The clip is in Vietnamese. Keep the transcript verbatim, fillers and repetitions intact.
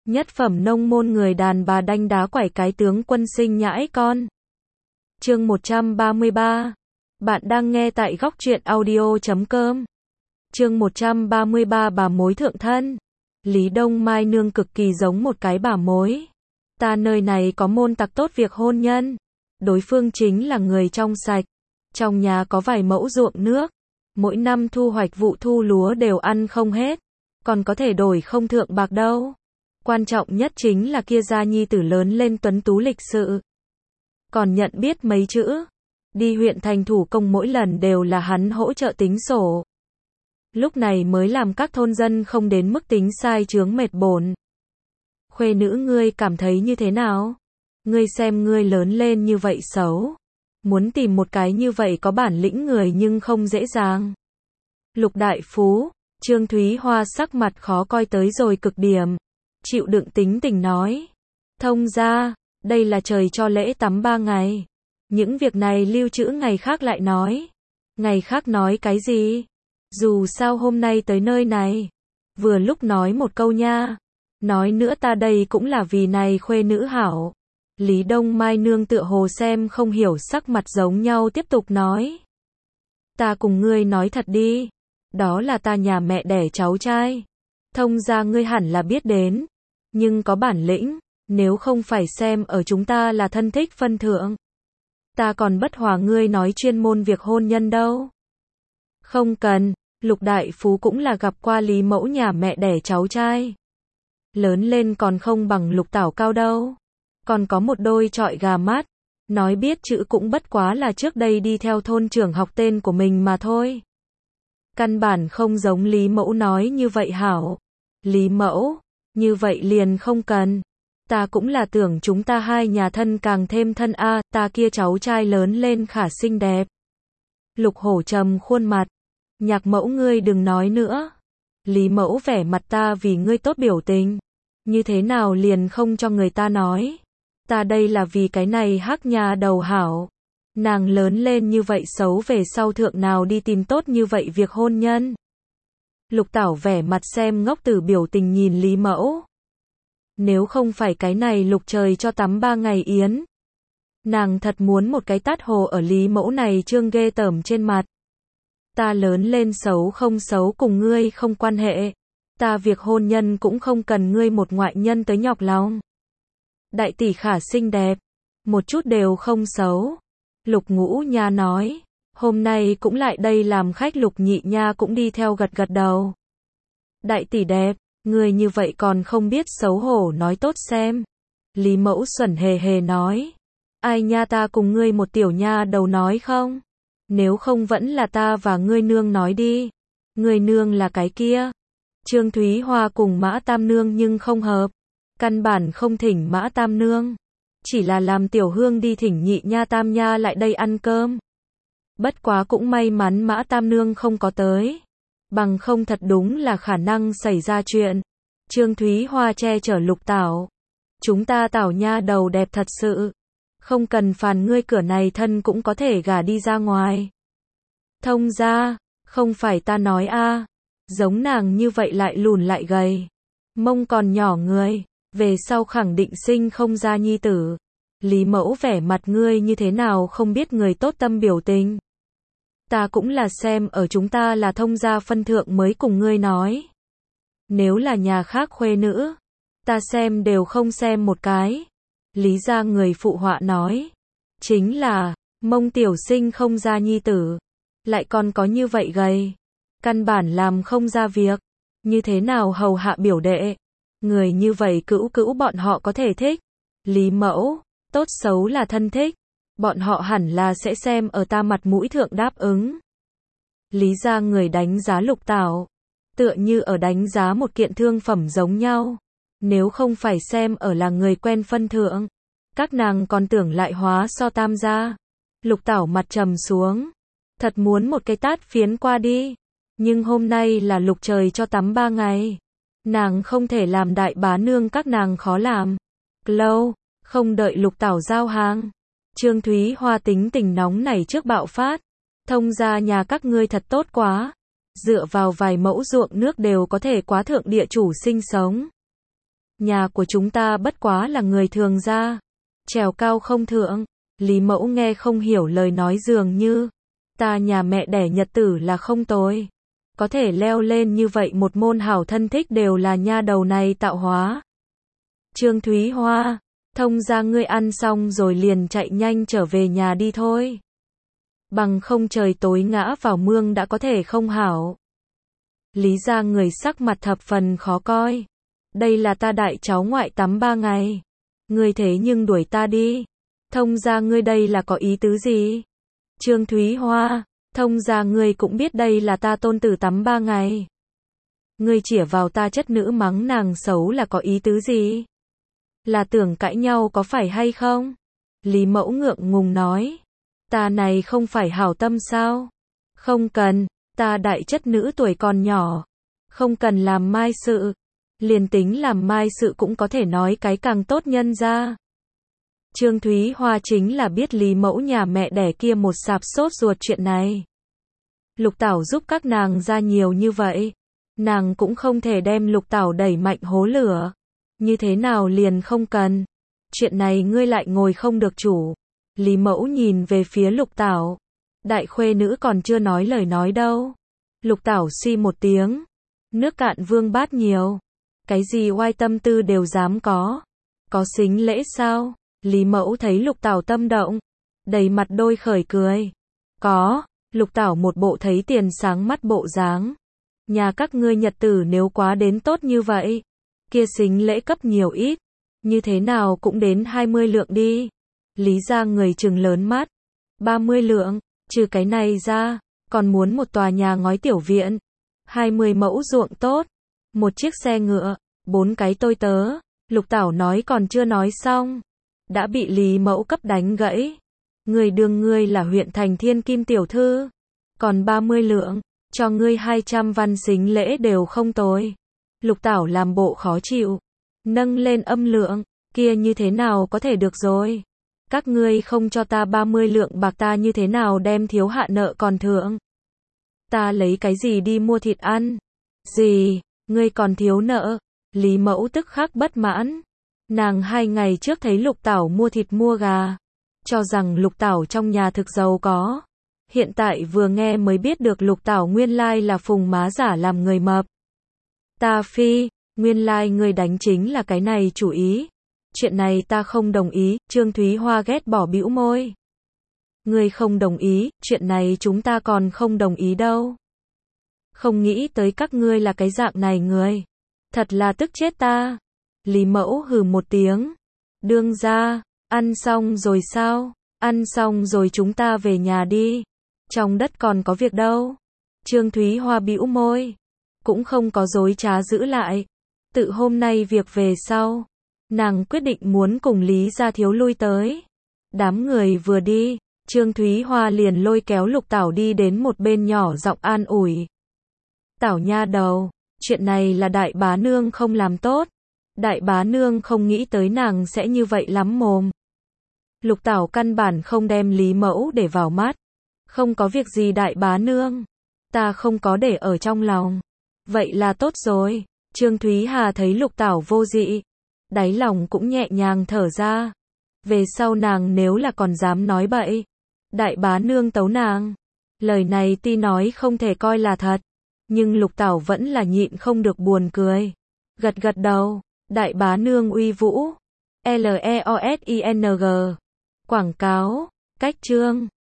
Nhất phẩm nông môn người đàn bà đanh đá quẩy cái tướng quân sinh nhãi con. Chương một trăm ba mươi ba. Bạn đang nghe tại góc truyện audio chấm com. Chương một trăm ba mươi ba bà mối thượng thân. Lý Đông Mai nương cực kỳ giống một cái bà mối. Ta nơi này có môn tặc tốt việc hôn nhân. Đối phương chính là người trong sạch. Trong nhà có vài mẫu ruộng nước. Mỗi năm thu hoạch vụ thu lúa đều ăn không hết. Còn có thể đổi không thượng bạc đâu. Quan trọng nhất chính là kia gia nhi tử lớn lên tuấn tú lịch sự. Còn nhận biết mấy chữ. Đi huyện thành thủ công mỗi lần đều là hắn hỗ trợ tính sổ. Lúc này mới làm các thôn dân không đến mức tính sai chướng mệt bổn. Khuê nữ ngươi cảm thấy như thế nào? Ngươi xem ngươi lớn lên như vậy xấu. Muốn tìm một cái như vậy có bản lĩnh người nhưng không dễ dàng. Lục đại phú, Trương Thúy Hoa sắc mặt khó coi tới rồi cực điểm. Chịu đựng tính tình nói. Thông ra, đây là trời cho lễ tắm ba ngày. Những việc này lưu trữ ngày khác lại nói. Ngày khác nói cái gì? Dù sao hôm nay tới nơi này. Vừa lúc nói một câu nha. Nói nữa ta đây cũng là vì này khuê nữ hảo. Lý Đông Mai nương tựa hồ xem không hiểu sắc mặt giống nhau tiếp tục nói. Ta cùng ngươi nói thật đi. Đó là ta nhà mẹ đẻ cháu trai. Thông ra ngươi hẳn là biết đến. Nhưng có bản lĩnh. Nếu không phải xem ở chúng ta là thân thích phân thượng. Ta còn bất hòa ngươi nói chuyên môn việc hôn nhân đâu. Không cần. Lục đại phú cũng là gặp qua Lý mẫu nhà mẹ đẻ cháu trai. Lớn lên còn không bằng Lục Tảo cao đâu. Còn có một đôi trọi gà mắt. Nói biết chữ cũng bất quá là trước đây đi theo thôn trưởng học tên của mình mà thôi. Căn bản không giống Lý mẫu nói như vậy hảo. Lý mẫu, như vậy liền không cần. Ta cũng là tưởng chúng ta hai nhà thân càng thêm thân a, à, ta kia cháu trai lớn lên khả xinh đẹp. Lục hổ trầm khuôn mặt. Nhạc mẫu ngươi đừng nói nữa. Lý mẫu vẻ mặt ta vì ngươi tốt biểu tình. Như thế nào liền không cho người ta nói. Ta đây là vì cái này hắc nhà đầu hảo. Nàng lớn lên như vậy xấu về sau thượng nào đi tìm tốt như vậy việc hôn nhân. Lục Tảo vẻ mặt xem ngốc tử biểu tình nhìn Lý mẫu. Nếu không phải cái này lục trời cho tắm ba ngày yến. Nàng thật muốn một cái tát hồ ở Lý mẫu này trương ghê tởm trên mặt. Ta lớn lên xấu không xấu cùng ngươi không quan hệ. Ta việc hôn nhân cũng không cần ngươi một ngoại nhân tới nhọc lòng. Đại tỷ khả xinh đẹp. Một chút đều không xấu. Lục Ngũ Nha nói. Hôm nay cũng lại đây làm khách. Lục Nhị Nha cũng đi theo gật gật đầu. Đại tỷ đẹp. Người như vậy còn không biết xấu hổ nói tốt xem. Lý mẫu xuẩn hề hề nói. Ai nha ta cùng ngươi một tiểu nha đầu nói không? Nếu không vẫn là ta và ngươi nương nói đi. Ngươi nương là cái kia. Trương Thúy Hoa cùng Mã Tam Nương nhưng không hợp. Căn bản không thỉnh Mã Tam Nương. Chỉ là làm tiểu hương đi thỉnh Nhị Nha Tam Nha lại đây ăn cơm. Bất quá cũng may mắn Mã Tam Nương không có tới. Bằng không thật đúng là khả năng xảy ra chuyện. Trương Thúy Hoa che chở Lục Tảo. Chúng ta Tảo nha đầu đẹp thật sự. Không cần phàn ngươi cửa này thân cũng có thể gả đi ra ngoài. Thông ra, không phải ta nói a, à. Giống nàng như vậy lại lùn lại gầy. Mông còn nhỏ người, về sau khẳng định sinh không ra nhi tử. Lý mẫu vẻ mặt ngươi như thế nào không biết người tốt tâm biểu tình. Ta cũng là xem ở chúng ta là thông gia phân thượng mới cùng ngươi nói. Nếu là nhà khác khuê nữ, ta xem đều không xem một cái. Lý gia người phụ họa nói. Chính là, mông tiểu sinh không ra nhi tử. Lại còn có như vậy gầy. Căn bản làm không ra việc. Như thế nào hầu hạ biểu đệ. Người như vậy cữu cữu bọn họ có thể thích. Lý mẫu, tốt xấu là thân thích. Bọn họ hẳn là sẽ xem ở ta mặt mũi thượng đáp ứng. Lý gia người đánh giá Lục Tảo. Tựa như ở đánh giá một kiện thương phẩm giống nhau. Nếu không phải xem ở là người quen phân thượng. Các nàng còn tưởng lại hóa so tam gia. Lục Tảo mặt trầm xuống. Thật muốn một cái tát phiến qua đi. Nhưng hôm nay là lục trời cho tắm ba ngày. Nàng không thể làm đại bá nương các nàng khó làm. Lâu, không đợi Lục Tảo giao hàng. Trương Thúy Hoa tính tình nóng nảy trước bạo phát. Thông ra nhà các ngươi thật tốt quá. Dựa vào vài mẫu ruộng nước đều có thể quá thượng địa chủ sinh sống. Nhà của chúng ta bất quá là người thường gia. Trèo cao không thượng. Lý Mẫu nghe không hiểu lời nói dường như. Ta nhà mẹ đẻ nhật tử là không tồi. Có thể leo lên như vậy một môn hảo thân thích đều là nha đầu này tạo hóa. Trương Thúy Hoa, thông ra ngươi ăn xong rồi liền chạy nhanh trở về nhà đi thôi. Bằng không trời tối ngã vào mương đã có thể không hảo. Lý ra người sắc mặt thập phần khó coi. Đây là ta đại cháu ngoại tắm ba ngày. Ngươi thế nhưng đuổi ta đi. Thông ra ngươi đây là có ý tứ gì? Trương Thúy Hoa, thông ra ngươi cũng biết đây là ta tôn tử tắm ba ngày. Ngươi chĩa vào ta chất nữ mắng nàng xấu là có ý tứ gì? Là tưởng cãi nhau có phải hay không? Lý Mẫu ngượng ngùng nói. Ta này không phải hảo tâm sao? Không cần, ta đại chất nữ tuổi còn nhỏ. Không cần làm mai sự. Liền tính làm mai sự cũng có thể nói cái càng tốt nhân ra. Trương Thúy Hoa chính là biết Lý Mẫu nhà mẹ đẻ kia một sạp sốt ruột chuyện này. Lục Tảo giúp các nàng ra nhiều như vậy. Nàng cũng không thể đem Lục Tảo đẩy mạnh hố lửa. Như thế nào liền không cần. Chuyện này ngươi lại ngồi không được chủ. Lý Mẫu nhìn về phía Lục Tảo. Đại khuê nữ còn chưa nói lời nói đâu. Lục Tảo suy một tiếng. Nước cạn vương bát nhiều. Cái gì oai tâm tư đều dám có. Có xính lễ sao? Lý Mẫu thấy Lục Tảo tâm động. Đầy mặt đôi khởi cười. Có. Lục Tảo một bộ thấy tiền sáng mắt bộ dáng. Nhà các ngươi nhật tử nếu quá đến tốt như vậy. Kia xính lễ cấp nhiều ít. Như thế nào cũng đến hai mươi lượng đi. Lý ra người trừng lớn mắt. ba mươi lượng. Trừ cái này ra. Còn muốn một tòa nhà ngói tiểu viện. hai mươi mẫu ruộng tốt. Một chiếc xe ngựa. Bốn cái tôi tớ. Lục Tảo nói còn chưa nói xong. Đã bị Lý Mẫu cấp đánh gãy. Người đương ngươi là huyện thành thiên kim tiểu thư. Còn ba mươi lượng. Cho ngươi hai trăm văn xính lễ đều không tồi. Lục Tảo làm bộ khó chịu. Nâng lên âm lượng. Kia như thế nào có thể được rồi. Các ngươi không cho ta ba mươi lượng bạc ta như thế nào đem thiếu hạ nợ còn thượng. Ta lấy cái gì đi mua thịt ăn. Gì, ngươi còn thiếu nợ. Lý Mẫu tức khắc bất mãn. Nàng hai ngày trước thấy Lục Tảo mua thịt mua gà. Cho rằng Lục Tảo trong nhà thực giàu có. Hiện tại vừa nghe mới biết được Lục Tảo nguyên lai là phùng má giả làm người mập. Ta phi, nguyên lai người đánh chính là cái này chủ ý. Chuyện này ta không đồng ý, Trương Thúy Hoa ghét bỏ bĩu môi. Ngươi không đồng ý, chuyện này chúng ta còn không đồng ý đâu. Không nghĩ tới các ngươi là cái dạng này người. Thật là tức chết ta. Lý Mẫu hừ một tiếng. Đương ra, ăn xong rồi sao? Ăn xong rồi chúng ta về nhà đi. Trong đất còn có việc đâu. Trương Thúy Hoa bĩu môi. Cũng không có dối trá giữ lại. Tự hôm nay việc về sau. Nàng quyết định muốn cùng Lý gia thiếu lui tới. Đám người vừa đi. Trương Thúy Hoa liền lôi kéo Lục Tảo đi đến một bên nhỏ giọng an ủi. Tảo nha đầu. Chuyện này là đại bá nương không làm tốt. Đại bá nương không nghĩ tới nàng sẽ như vậy lắm mồm. Lục Tảo căn bản không đem Lý Mẫu để vào mắt. Không có việc gì đại bá nương. Ta không có để ở trong lòng. Vậy là tốt rồi. Trương Thúy Hà thấy Lục Tảo vô dị. Đáy lòng cũng nhẹ nhàng thở ra. Về sau nàng nếu là còn dám nói bậy. Đại bá nương tấu nàng. Lời này tuy nói không thể coi là thật. Nhưng Lục Tảo vẫn là nhịn không được buồn cười. Gật gật đầu. Đại bá nương uy vũ. L E O S I N G. Quảng cáo. Cách chương.